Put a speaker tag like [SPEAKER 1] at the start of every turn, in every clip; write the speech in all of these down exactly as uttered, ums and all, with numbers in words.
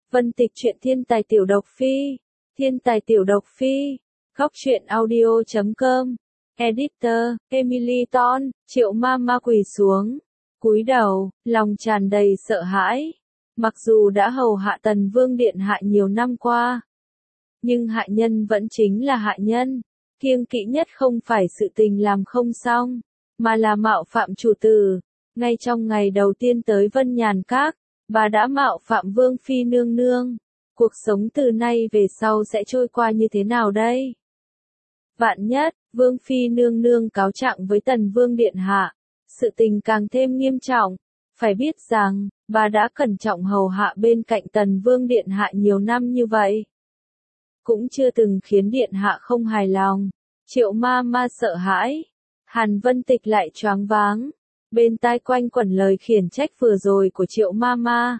[SPEAKER 1] Vân Tịch truyện thiên tài tiểu độc phi. Thiên tài tiểu độc phi. Góc truyện audio chấm com. Editor, Emily Ton, Triệu Mama quỳ xuống, cúi đầu, lòng tràn đầy sợ hãi. Mặc dù đã hầu hạ Tần Vương điện hạ nhiều năm qua, nhưng hạ nhân vẫn chính là hạ nhân. Kiêng kỵ nhất không phải sự tình làm không xong, mà là mạo phạm chủ tử. Ngay trong ngày đầu tiên tới Vân Nhàn Các, bà đã mạo phạm Vương Phi nương nương. Cuộc sống từ nay về sau sẽ trôi qua như thế nào đây? Vạn nhất, Vương Phi nương nương cáo trạng với Tần Vương điện hạ, sự tình càng thêm nghiêm trọng. Phải biết rằng, bà đã cẩn trọng hầu hạ bên cạnh Tần Vương điện hạ nhiều năm như vậy, cũng chưa từng khiến điện hạ không hài lòng. Triệu ma ma sợ hãi. Hàn Vân Tịch lại choáng váng. Bên tai quanh quẩn lời khiển trách vừa rồi của Triệu ma ma.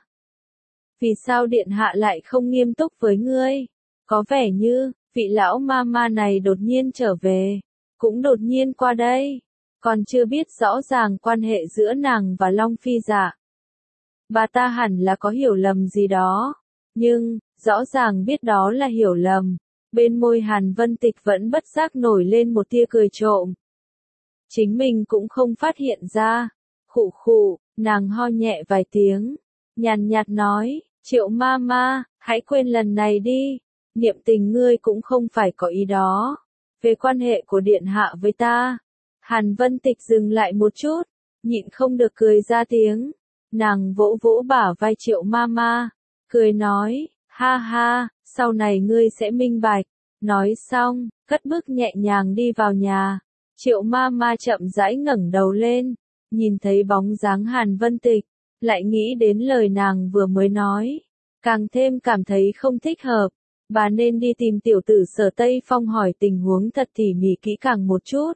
[SPEAKER 1] Vì sao điện hạ lại không nghiêm túc với ngươi? Có vẻ như, vị lão ma ma này đột nhiên trở về, cũng đột nhiên qua đây, còn chưa biết rõ ràng quan hệ giữa nàng và Long Phi Dạ. Bà ta hẳn là có hiểu lầm gì đó, nhưng, rõ ràng biết đó là hiểu lầm. Bên môi Hàn Vân Tịch vẫn bất giác nổi lên một tia cười trộm. Chính mình cũng không phát hiện ra. Khụ khụ, nàng ho nhẹ vài tiếng, nhàn nhạt nói, Triệu ma ma, hãy quên lần này đi. Niệm tình ngươi cũng không phải có ý đó. Về quan hệ của điện hạ với ta. Hàn Vân Tịch dừng lại một chút, nhịn không được cười ra tiếng. Nàng vỗ vỗ bả vai Triệu ma ma, cười nói, ha ha, sau này ngươi sẽ minh bạch. Nói xong, cất bước nhẹ nhàng đi vào nhà. Triệu ma ma chậm rãi ngẩng đầu lên, nhìn thấy bóng dáng Hàn Vân Tịch, lại nghĩ đến lời nàng vừa mới nói, càng thêm cảm thấy không thích hợp. Bà nên đi tìm tiểu tử Sở Tây Phong hỏi tình huống thật tỉ mỉ kỹ càng một chút.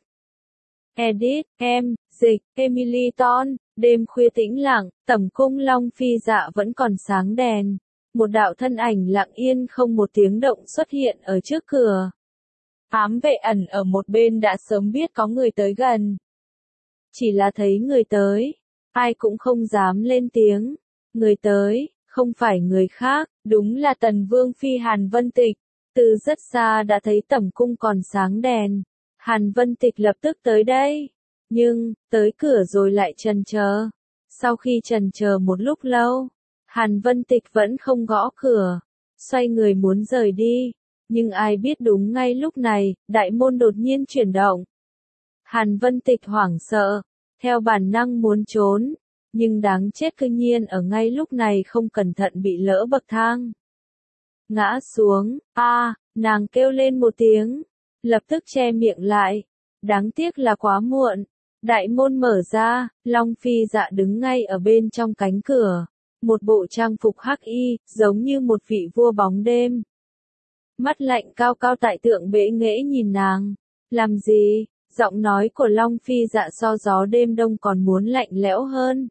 [SPEAKER 1] Edit, em, dịch, Emily Ton. Đêm khuya tĩnh lặng, tẩm cung Long Phi Dạ vẫn còn sáng đèn. Một đạo thân ảnh lặng yên không một tiếng động xuất hiện ở trước cửa. Ám vệ ẩn ở một bên đã sớm biết có người tới gần. Chỉ là thấy người tới, ai cũng không dám lên tiếng. Người tới, không phải người khác, đúng là Tần Vương Phi Hàn Vân Tịch. Từ rất xa đã thấy tẩm cung còn sáng đèn. Hàn Vân Tịch lập tức tới đây. Nhưng, tới cửa rồi lại chần chờ. Sau khi chần chờ một lúc lâu, Hàn Vân Tịch vẫn không gõ cửa. Xoay người muốn rời đi. Nhưng ai biết đúng ngay lúc này, đại môn đột nhiên chuyển động. Hàn Vân Tịch hoảng sợ, theo bản năng muốn trốn. Nhưng đáng chết cư nhiên ở ngay lúc này không cẩn thận bị lỡ bậc thang. Ngã xuống, a à, nàng kêu lên một tiếng, lập tức che miệng lại. Đáng tiếc là quá muộn. Đại môn mở ra, Long Phi Dạ đứng ngay ở bên trong cánh cửa. Một bộ trang phục hắc y, giống như một vị vua bóng đêm. Mắt lạnh cao cao tại tượng bệ nghễ nhìn nàng. Làm gì? Giọng nói của Long Phi Dạ so gió đêm đông còn muốn lạnh lẽo hơn.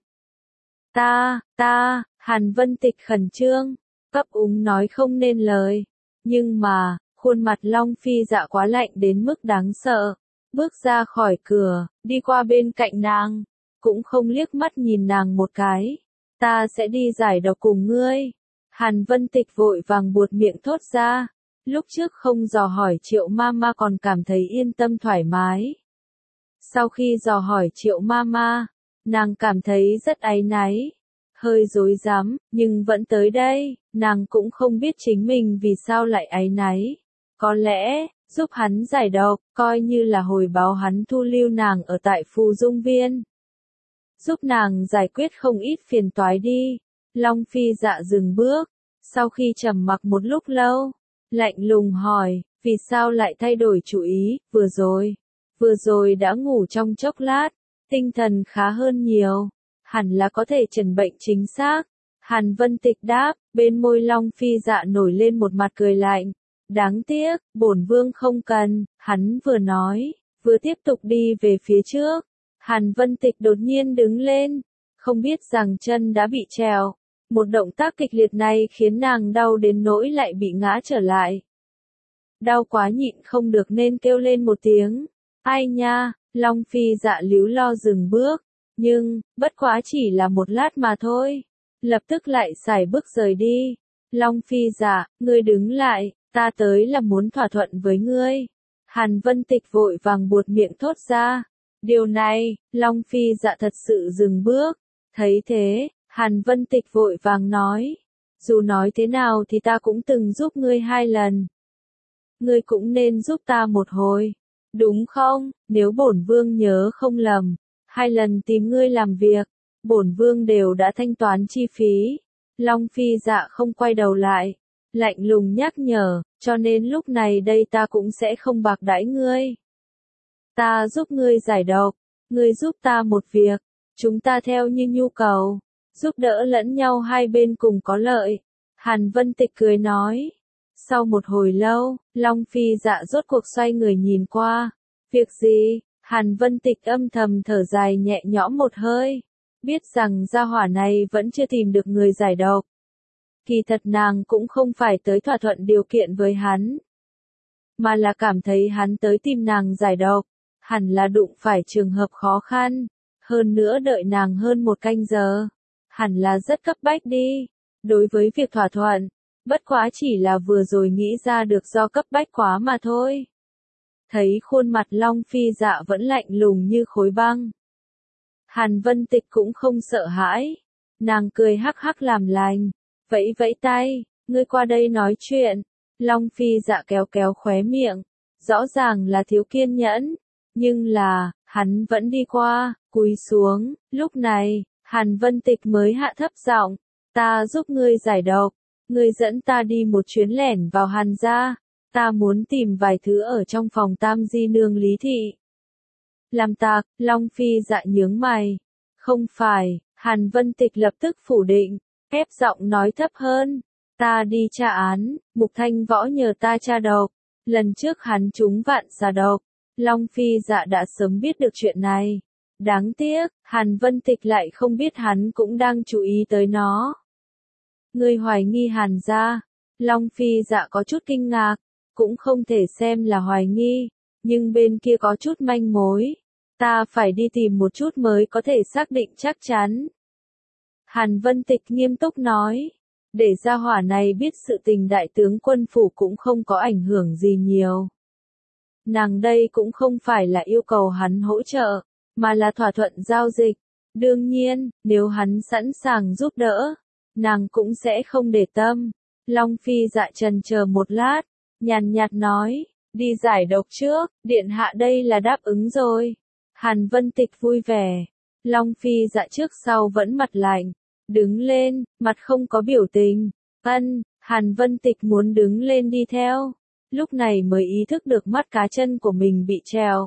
[SPEAKER 1] Ta, ta, Hàn Vân Tịch khẩn trương, cấp úng nói không nên lời. Nhưng mà, khuôn mặt Long Phi Dạ quá lạnh đến mức đáng sợ. Bước ra khỏi cửa, đi qua bên cạnh nàng, cũng không liếc mắt nhìn nàng một cái. Ta sẽ đi giải độc cùng ngươi. Hàn Vân Tịch vội vàng buột miệng thốt ra. Lúc trước không dò hỏi Triệu ma ma còn cảm thấy yên tâm thoải mái. Sau khi dò hỏi Triệu ma ma, nàng cảm thấy rất áy náy, hơi rối rắm, nhưng vẫn tới đây. Nàng cũng không biết chính mình vì sao lại áy náy. Có lẽ, giúp hắn giải độc, coi như là hồi báo hắn thu lưu nàng ở tại Phù Dung Viên. Giúp nàng giải quyết không ít phiền toái đi. Long Phi Dạ dừng bước, sau khi trầm mặc một lúc lâu, lạnh lùng hỏi, vì sao lại thay đổi chủ ý? Vừa rồi, vừa rồi đã ngủ trong chốc lát, tinh thần khá hơn nhiều, hẳn là có thể chẩn bệnh chính xác. Hàn Vân Tịch đáp, bên môi Long Phi Dạ nổi lên một mặt cười lạnh. Đáng tiếc, bổn vương không cần. Hắn vừa nói, vừa tiếp tục đi về phía trước. Hàn Vân Tịch đột nhiên đứng lên, không biết rằng chân đã bị trèo. Một động tác kịch liệt này khiến nàng đau đến nỗi lại bị ngã trở lại. Đau quá nhịn không được nên kêu lên một tiếng. Ai nha, Long Phi Dạ líu lo dừng bước. Nhưng, bất quá chỉ là một lát mà thôi. Lập tức lại sải bước rời đi. Long Phi Dạ, ngươi đứng lại, ta tới là muốn thỏa thuận với ngươi. Hàn Vân Tịch vội vàng buột miệng thốt ra. Điều này, Long Phi Dạ thật sự dừng bước. Thấy thế, Hàn Vân Tịch vội vàng nói. Dù nói thế nào thì ta cũng từng giúp ngươi hai lần. Ngươi cũng nên giúp ta một hồi. Đúng không? Nếu bổn vương nhớ không lầm, hai lần tìm ngươi làm việc, bổn vương đều đã thanh toán chi phí. Long Phi Dạ không quay đầu lại, lạnh lùng nhắc nhở, cho nên lúc này đây ta cũng sẽ không bạc đãi ngươi. Ta giúp ngươi giải độc, ngươi giúp ta một việc, chúng ta theo như nhu cầu, giúp đỡ lẫn nhau hai bên cùng có lợi. Hàn Vân Tịch cười nói. Sau một hồi lâu, Long Phi Dạ rốt cuộc xoay người nhìn qua. Việc gì? Hàn Vân Tịch âm thầm thở dài nhẹ nhõm một hơi. Biết rằng gia hỏa này vẫn chưa tìm được người giải độc. Kỳ thật nàng cũng không phải tới thỏa thuận điều kiện với hắn, mà là cảm thấy hắn tới tìm nàng giải độc, hẳn là đụng phải trường hợp khó khăn, hơn nữa đợi nàng hơn một canh giờ, hẳn là rất cấp bách đi. Đối với việc thỏa thuận, bất quá chỉ là vừa rồi nghĩ ra được do cấp bách quá mà thôi. Thấy khuôn mặt Long Phi Dạ vẫn lạnh lùng như khối băng, Hàn Vân Tịch cũng không sợ hãi, nàng cười hắc hắc làm lành, vẫy vẫy tay, ngươi qua đây nói chuyện. Long Phi Dạ kéo kéo khóe miệng, rõ ràng là thiếu kiên nhẫn, nhưng là, hắn vẫn đi qua, cúi xuống. Lúc này, Hàn Vân Tịch mới hạ thấp giọng, ta giúp ngươi giải độc, ngươi dẫn ta đi một chuyến lẻn vào Hàn gia, ta muốn tìm vài thứ ở trong phòng Tam Di Nương Lý Thị. Làm tạc, Long Phi Dạ nhướng mày. Không phải, Hàn Vân Tịch lập tức phủ định, ép giọng nói thấp hơn. Ta đi tra án, Mục Thanh Võ nhờ ta tra độc. Lần trước hắn trúng vạn xà độc. Long Phi Dạ đã sớm biết được chuyện này. Đáng tiếc, Hàn Vân Tịch lại không biết hắn cũng đang chú ý tới nó. Ngươi hoài nghi Hàn gia. Long Phi Dạ có chút kinh ngạc, cũng không thể xem là hoài nghi, nhưng bên kia có chút manh mối. Ta phải đi tìm một chút mới có thể xác định chắc chắn. Hàn Vân Tịch nghiêm túc nói, để gia hỏa này biết sự tình đại tướng quân phủ cũng không có ảnh hưởng gì nhiều. Nàng đây cũng không phải là yêu cầu hắn hỗ trợ, mà là thỏa thuận giao dịch. Đương nhiên, nếu hắn sẵn sàng giúp đỡ, nàng cũng sẽ không để tâm. Long Phi Dạ chần chờ một lát, nhàn nhạt nói, đi giải độc trước, điện hạ đây là đáp ứng rồi. Hàn Vân Tịch vui vẻ. Long Phi Dạ trước sau vẫn mặt lạnh, đứng lên, mặt không có biểu tình. Ân, Hàn Vân Tịch muốn đứng lên đi theo, lúc này mới ý thức được mắt cá chân của mình bị treo.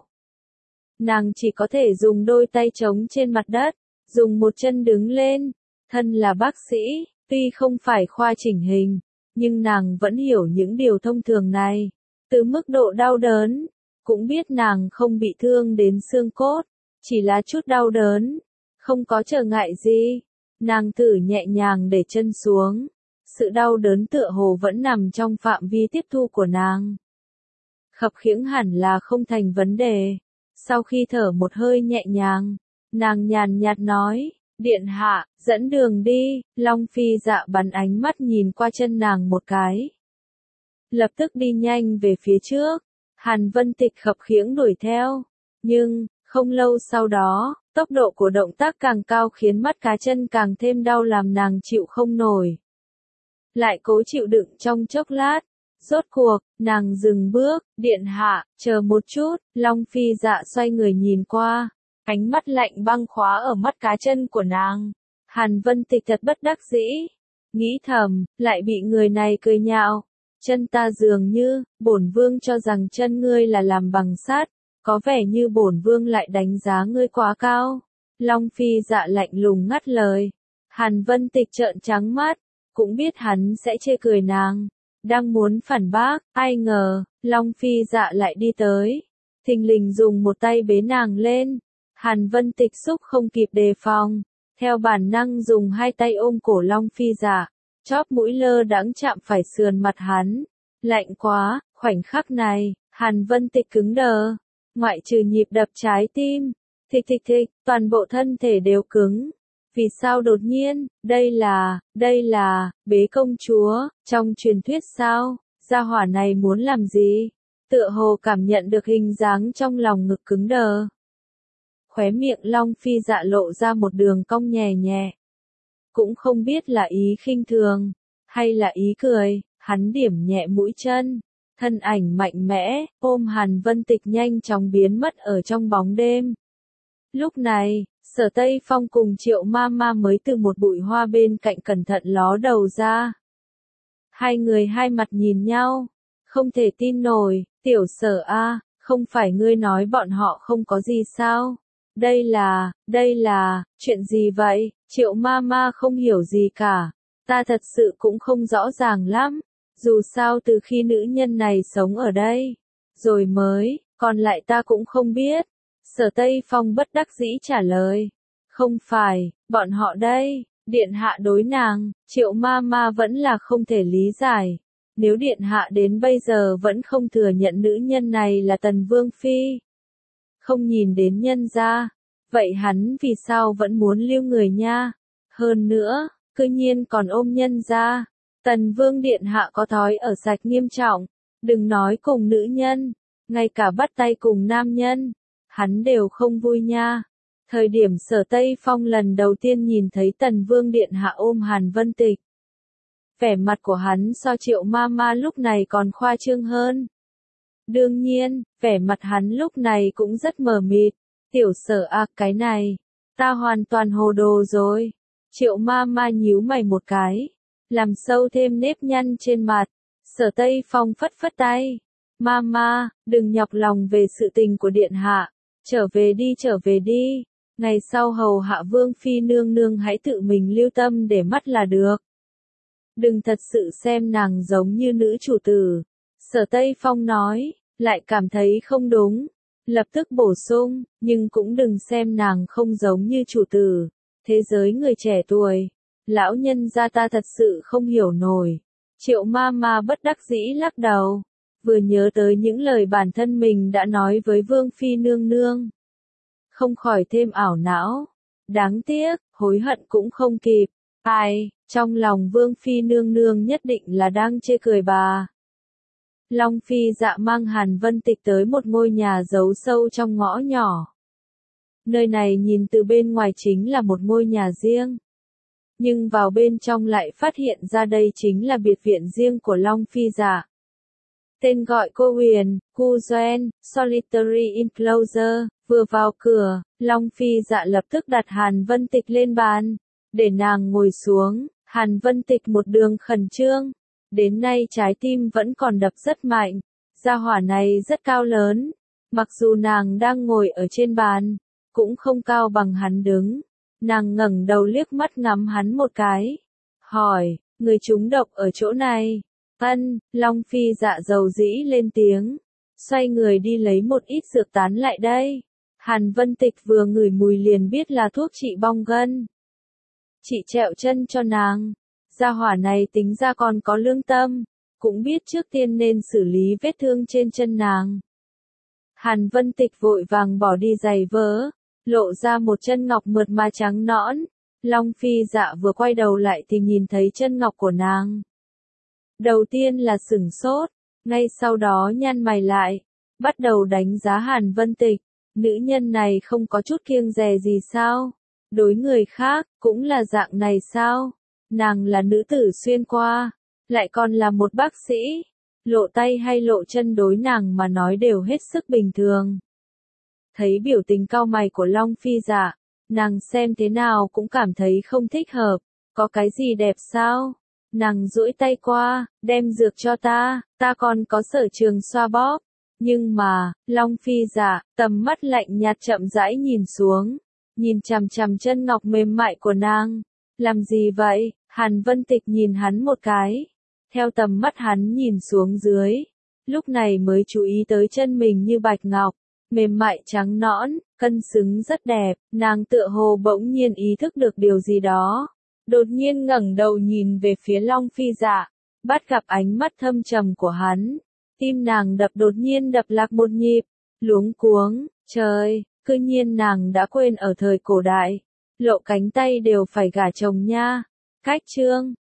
[SPEAKER 1] Nàng chỉ có thể dùng đôi tay trống trên mặt đất, dùng một chân đứng lên. Thân là bác sĩ, tuy không phải khoa chỉnh hình, nhưng nàng vẫn hiểu những điều thông thường này. Từ mức độ đau đớn, cũng biết nàng không bị thương đến xương cốt, chỉ là chút đau đớn, không có trở ngại gì. Nàng thử nhẹ nhàng để chân xuống, sự đau đớn tựa hồ vẫn nằm trong phạm vi tiếp thu của nàng. Khập khiễng hẳn là không thành vấn đề. Sau khi thở một hơi nhẹ nhàng, nàng nhàn nhạt nói, điện hạ, dẫn đường đi. Long Phi Dạ bắn ánh mắt nhìn qua chân nàng một cái, lập tức đi nhanh về phía trước. Hàn Vân Tịch khập khiễng đuổi theo, nhưng, không lâu sau đó, tốc độ của động tác càng cao khiến mắt cá chân càng thêm đau làm nàng chịu không nổi. Lại cố chịu đựng trong chốc lát, rốt cuộc, nàng dừng bước, điện hạ, chờ một chút. Long Phi Dạ xoay người nhìn qua, ánh mắt lạnh băng khóa ở mắt cá chân của nàng. Hàn Vân Tịch thật bất đắc dĩ, nghĩ thầm, lại bị người này cười nhạo. Chân ta dường như, bổn vương cho rằng chân ngươi là làm bằng sắt, có vẻ như bổn vương lại đánh giá ngươi quá cao. Long Phi Dạ lạnh lùng ngắt lời. Hàn Vân Tịch trợn trắng mắt, cũng biết hắn sẽ chê cười nàng, đang muốn phản bác, ai ngờ, Long Phi Dạ lại đi tới, thình lình dùng một tay bế nàng lên. Hàn Vân Tịch xúc không kịp đề phòng, theo bản năng dùng hai tay ôm cổ Long Phi Dạ, chóp mũi lơ đãng chạm phải sườn mặt hắn. Lạnh quá, khoảnh khắc này, Hàn Vân Tịch cứng đờ, ngoại trừ nhịp đập trái tim, thịch thịch thịch, toàn bộ thân thể đều cứng. Vì sao đột nhiên, đây là, đây là, bế công chúa, trong truyền thuyết sao, gia hỏa này muốn làm gì? Tựa hồ cảm nhận được hình dáng trong lòng ngực cứng đờ. Khóe miệng Long Phi Dạ lộ ra một đường cong nhẹ nhẹ. Cũng không biết là ý khinh thường, hay là ý cười, hắn điểm nhẹ mũi chân. Thân ảnh mạnh mẽ, ôm Hàn Vân Tịch nhanh chóng biến mất ở trong bóng đêm. Lúc này, Sở Tây Phong cùng Triệu Ma Ma mới từ một bụi hoa bên cạnh cẩn thận ló đầu ra. Hai người hai mặt nhìn nhau, không thể tin nổi, tiểu Sở a, không phải ngươi nói bọn họ không có gì sao? Đây là, đây là, chuyện gì vậy? Triệu Ma Ma không hiểu gì cả, ta thật sự cũng không rõ ràng lắm. Dù sao từ khi nữ nhân này sống ở đây, rồi mới, còn lại ta cũng không biết. Sở Tây Phong bất đắc dĩ trả lời. Không phải, bọn họ đây, điện hạ đối nàng, Triệu Ma Ma vẫn là không thể lý giải. Nếu điện hạ đến bây giờ vẫn không thừa nhận nữ nhân này là Tần Vương Phi, không nhìn đến nhân gia, vậy hắn vì sao vẫn muốn lưu người nha? Hơn nữa, cư nhiên còn ôm nhân gia. Tần Vương điện hạ có thói ở sạch nghiêm trọng, đừng nói cùng nữ nhân, ngay cả bắt tay cùng nam nhân, hắn đều không vui nha. Thời điểm Sở Tây Phong lần đầu tiên nhìn thấy Tần Vương điện hạ ôm Hàn Vân Tịch, vẻ mặt của hắn so Triệu Ma Ma lúc này còn khoa trương hơn. Đương nhiên, vẻ mặt hắn lúc này cũng rất mờ mịt. Tiểu Sở à, cái này, ta hoàn toàn hồ đồ rồi. Triệu Ma Ma nhíu mày một cái, làm sâu thêm nếp nhăn trên mặt. Sở Tây Phong phất phất tay. Ma Ma, đừng nhọc lòng về sự tình của điện hạ. Trở về đi trở về đi. Ngày sau hầu hạ Vương Phi nương nương hãy tự mình lưu tâm để mắt là được. Đừng thật sự xem nàng giống như nữ chủ tử. Sở Tây Phong nói, lại cảm thấy không đúng. Lập tức bổ sung, nhưng cũng đừng xem nàng không giống như chủ tử. Thế giới người trẻ tuổi, lão nhân gia ta thật sự không hiểu nổi. Triệu Ma Ma bất đắc dĩ lắc đầu, vừa nhớ tới những lời bản thân mình đã nói với Vương Phi nương nương, không khỏi thêm ảo não. Đáng tiếc, hối hận cũng không kịp. Ai, trong lòng Vương Phi nương nương nhất định là đang chê cười bà. Long Phi Dạ mang Hàn Vân Tịch tới một ngôi nhà giấu sâu trong ngõ nhỏ. Nơi này nhìn từ bên ngoài chính là một ngôi nhà riêng. Nhưng vào bên trong lại phát hiện ra đây chính là biệt viện riêng của Long Phi Dạ. Tên gọi cô Huyền, Cu Doen, Solitary Enclosure. Vừa vào cửa, Long Phi Dạ lập tức đặt Hàn Vân Tịch lên bàn, để nàng ngồi xuống. Hàn Vân Tịch một đường khẩn trương, đến nay trái tim vẫn còn đập rất mạnh. Gia hỏa này rất cao lớn, mặc dù nàng đang ngồi ở trên bàn, cũng không cao bằng hắn đứng. Nàng ngẩng đầu liếc mắt ngắm hắn một cái, hỏi, người trúng độc ở chỗ này? Ân, Long Phi Dạ dầu dĩ lên tiếng, xoay người đi lấy một ít dược tán lại đây. Hàn Vân Tịch vừa ngửi mùi liền biết là thuốc trị bong gân. Chị trẹo chân cho nàng. Gia hỏa này tính ra còn có lương tâm, cũng biết trước tiên nên xử lý vết thương trên chân nàng. Hàn Vân Tịch vội vàng bỏ đi giày vớ, lộ ra một chân ngọc mượt mà trắng nõn. Long Phi Dạ vừa quay đầu lại thì nhìn thấy chân ngọc của nàng. Đầu tiên là sửng sốt, ngay sau đó nhăn mày lại, bắt đầu đánh giá Hàn Vân Tịch. Nữ nhân này không có chút kiêng dè gì sao? Đối người khác, cũng là dạng này sao? Nàng là nữ tử xuyên qua, lại còn là một bác sĩ. Lộ tay hay lộ chân đối nàng mà nói đều hết sức bình thường. Thấy biểu tình cau mày của Long Phi Dạ, nàng xem thế nào cũng cảm thấy không thích hợp. Có cái gì đẹp sao? Nàng duỗi tay qua, đem dược cho ta, ta còn có sở trường xoa bóp. Nhưng mà, Long Phi Dạ, tầm mắt lạnh nhạt chậm rãi nhìn xuống, nhìn chằm chằm chân ngọc mềm mại của nàng. Làm gì vậy? Hàn Vân Tịch nhìn hắn một cái, theo tầm mắt hắn nhìn xuống dưới, lúc này mới chú ý tới chân mình như bạch ngọc, mềm mại trắng nõn, cân xứng rất đẹp. Nàng tựa hồ bỗng nhiên ý thức được điều gì đó, đột nhiên ngẩng đầu nhìn về phía Long Phi Dạ, bắt gặp ánh mắt thâm trầm của hắn. Tim nàng đập đột nhiên đập lạc một nhịp, luống cuống, trời, cư nhiên nàng đã quên ở thời cổ đại, lộ cánh tay đều phải gả chồng nha. Cách chương